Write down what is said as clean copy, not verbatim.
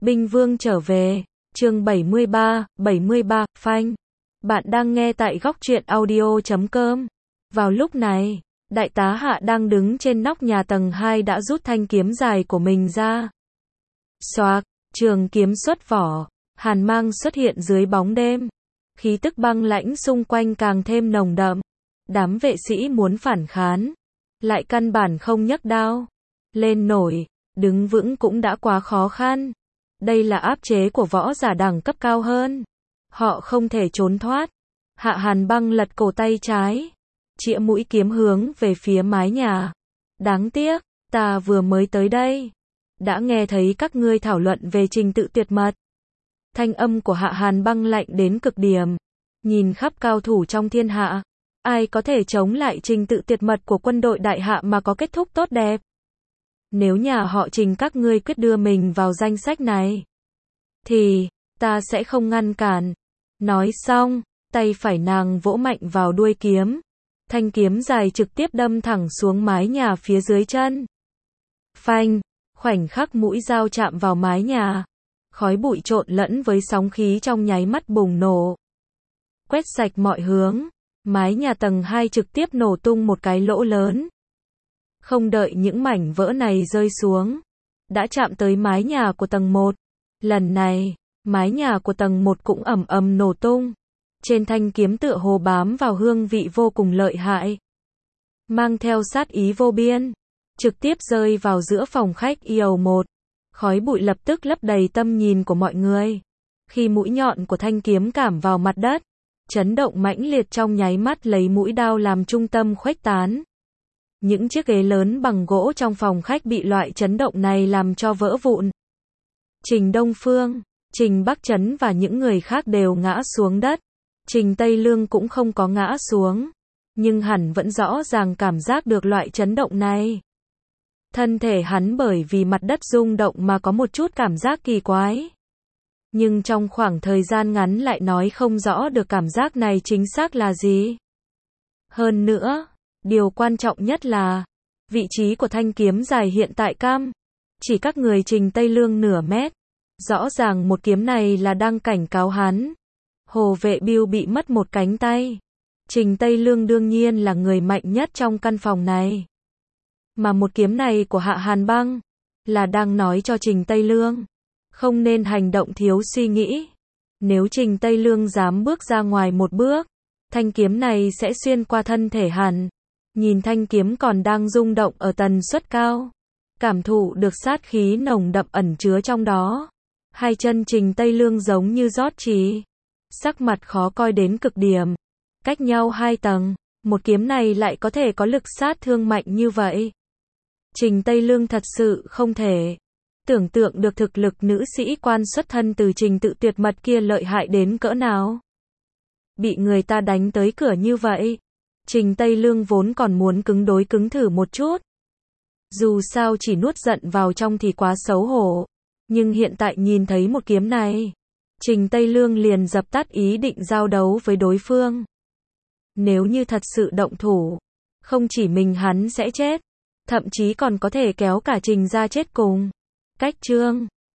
Binh Vương trở về, chương 73, phanh. Bạn đang nghe tại góc truyện audio.com. Vào lúc này, đại tá Hạ đang đứng trên nóc nhà tầng 2 đã rút thanh kiếm dài của mình ra. Xoạc, trường kiếm xuất vỏ, hàn mang xuất hiện dưới bóng đêm. Khí tức băng lãnh xung quanh càng thêm nồng đậm. Đám vệ sĩ muốn phản kháng, lại căn bản không nhấc đao lên nổi, đứng vững cũng đã quá khó khăn. Đây là áp chế của võ giả đẳng cấp cao hơn. Họ không thể trốn thoát. Hạ Hàn Băng lật cổ tay trái, chĩa mũi kiếm hướng về phía mái nhà. Đáng tiếc, ta vừa mới tới đây, đã nghe thấy các ngươi thảo luận về trình tự tuyệt mật. Thanh âm của Hạ Hàn Băng lạnh đến cực điểm. Nhìn khắp cao thủ trong thiên hạ, ai có thể chống lại trình tự tuyệt mật của quân đội đại hạ mà có kết thúc tốt đẹp? Nếu nhà họ Trình các ngươi quyết đưa mình vào danh sách này, thì ta sẽ không ngăn cản. Nói xong, tay phải nàng vỗ mạnh vào đuôi kiếm. Thanh kiếm dài trực tiếp đâm thẳng xuống mái nhà phía dưới chân. Phanh, khoảnh khắc mũi dao chạm vào mái nhà, khói bụi trộn lẫn với sóng khí trong nháy mắt bùng nổ, quét sạch mọi hướng. Mái nhà tầng 2 trực tiếp nổ tung một cái lỗ lớn. Không đợi những mảnh vỡ này rơi xuống, đã chạm tới mái nhà của tầng 1. Lần này, mái nhà của tầng 1 cũng ầm ầm nổ tung. Trên thanh kiếm tựa hồ bám vào hương vị vô cùng lợi hại, mang theo sát ý vô biên, trực tiếp rơi vào giữa phòng khách IL-1. Khói bụi lập tức lấp đầy tầm nhìn của mọi người. Khi mũi nhọn của thanh kiếm cảm vào mặt đất, chấn động mãnh liệt trong nháy mắt lấy mũi đao làm trung tâm khuếch tán. Những chiếc ghế lớn bằng gỗ trong phòng khách bị loại chấn động này làm cho vỡ vụn. Trình Đông Phương, Trình Bắc Trấn và những người khác đều ngã xuống đất. Trình Tây Lương cũng không có ngã xuống, nhưng hắn vẫn rõ ràng cảm giác được loại chấn động này. Thân thể hắn bởi vì mặt đất rung động mà có một chút cảm giác kỳ quái. Nhưng trong khoảng thời gian ngắn lại nói không rõ được cảm giác này chính xác là gì. Hơn nữa, điều quan trọng nhất là, vị trí của thanh kiếm dài hiện tại chỉ cách người Trình Tây Lương nửa mét. Rõ ràng một kiếm này là đang cảnh cáo hắn. Hồ Vệ Biêu bị mất một cánh tay. Trình Tây Lương đương nhiên là người mạnh nhất trong căn phòng này. Mà một kiếm này của Hạ Hàn Băng, là đang nói cho Trình Tây Lương không nên hành động thiếu suy nghĩ. Nếu Trình Tây Lương dám bước ra ngoài một bước, thanh kiếm này sẽ xuyên qua thân thể hắn. Nhìn thanh kiếm còn đang rung động ở tần suất cao, cảm thụ được sát khí nồng đậm ẩn chứa trong đó. Hai chân Trình Tây Lương giống như rót chỉ, sắc mặt khó coi đến cực điểm. Cách nhau 2 tầng, một kiếm này lại có thể có lực sát thương mạnh như vậy. Trình Tây Lương thật sự không thể tưởng tượng được thực lực nữ sĩ quan xuất thân từ trình tự tuyệt mật kia lợi hại đến cỡ nào. Bị người ta đánh tới cửa như vậy, Trình Tây Lương vốn còn muốn cứng đối cứng thử một chút. Dù sao chỉ nuốt giận vào trong thì quá xấu hổ. Nhưng hiện tại nhìn thấy một kiếm này, Trình Tây Lương liền dập tắt ý định giao đấu với đối phương. Nếu như thật sự động thủ, không chỉ mình hắn sẽ chết, thậm chí còn có thể kéo cả Trình ra chết cùng. Cách chương